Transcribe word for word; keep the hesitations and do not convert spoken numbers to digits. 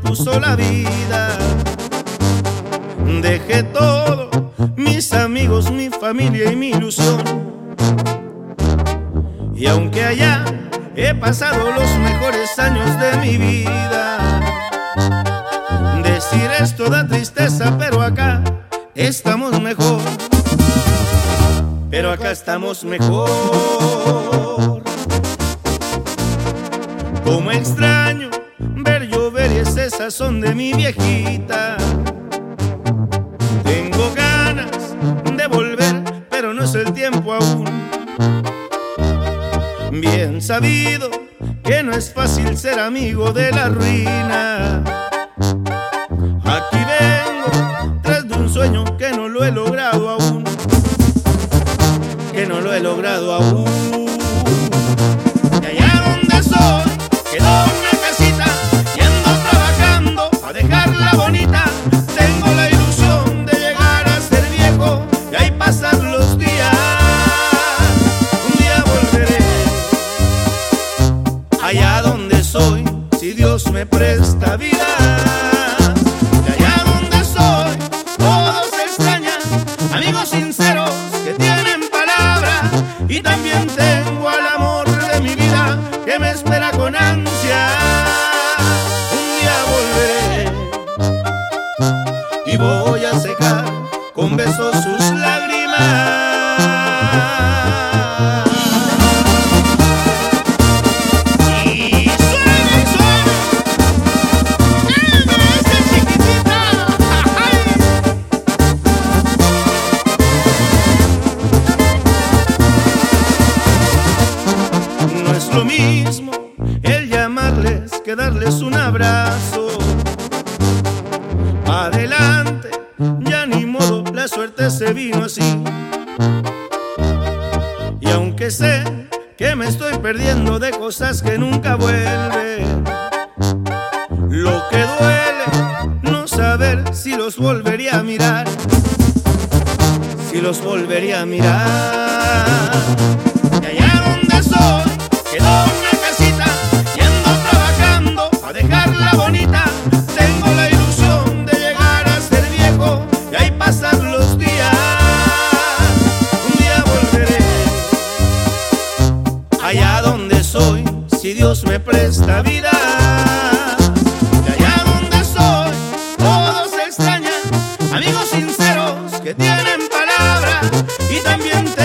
puso la vida. Dejé todo, mis amigos, mi familia y mi ilusión. Y aunque allá he pasado los mejores años de mi vida, decir esto da tristeza, pero acá estamos mejor. Pero acá estamos mejor. Como extraño ver llover y ese sazón de mi viejita. Tengo ganas de volver, pero no es el tiempo aún. Bien sabido que no es fácil ser amigo de la ruina. Aquí vengo tras de un sueño que no lo he logrado aún. Que no lo he logrado aún. Y allá donde soy quedó una casita, yendo trabajando a dejarla bonita. Tengo la ilusión de llegar a ser viejo y ahí pasar los días. Un día volveré allá donde soy, si Dios me presta vida. Y allá donde soy, todos se extrañan, amigos sinceros que tienen palabra. Y también tengo al amor de mi vida que me espera con ansia. Un día volveré y voy a secar con besos sus lágrimas. Lo mismo el llamarles que darles un abrazo. Adelante, ya ni modo, la suerte se vino así. Y aunque sé que me estoy perdiendo de cosas que nunca vuelven, lo que duele no saber si los volvería a mirar, si los volvería a mirar. Y allá donde soy quedó una casita, yendo trabajando a dejarla bonita. Tengo la ilusión de llegar a ser viejo y ahí pasar los días. Un día volveré allá donde soy, si Dios me presta vida. Y allá donde soy, todos se extrañan, amigos sinceros que tienen palabra. Y también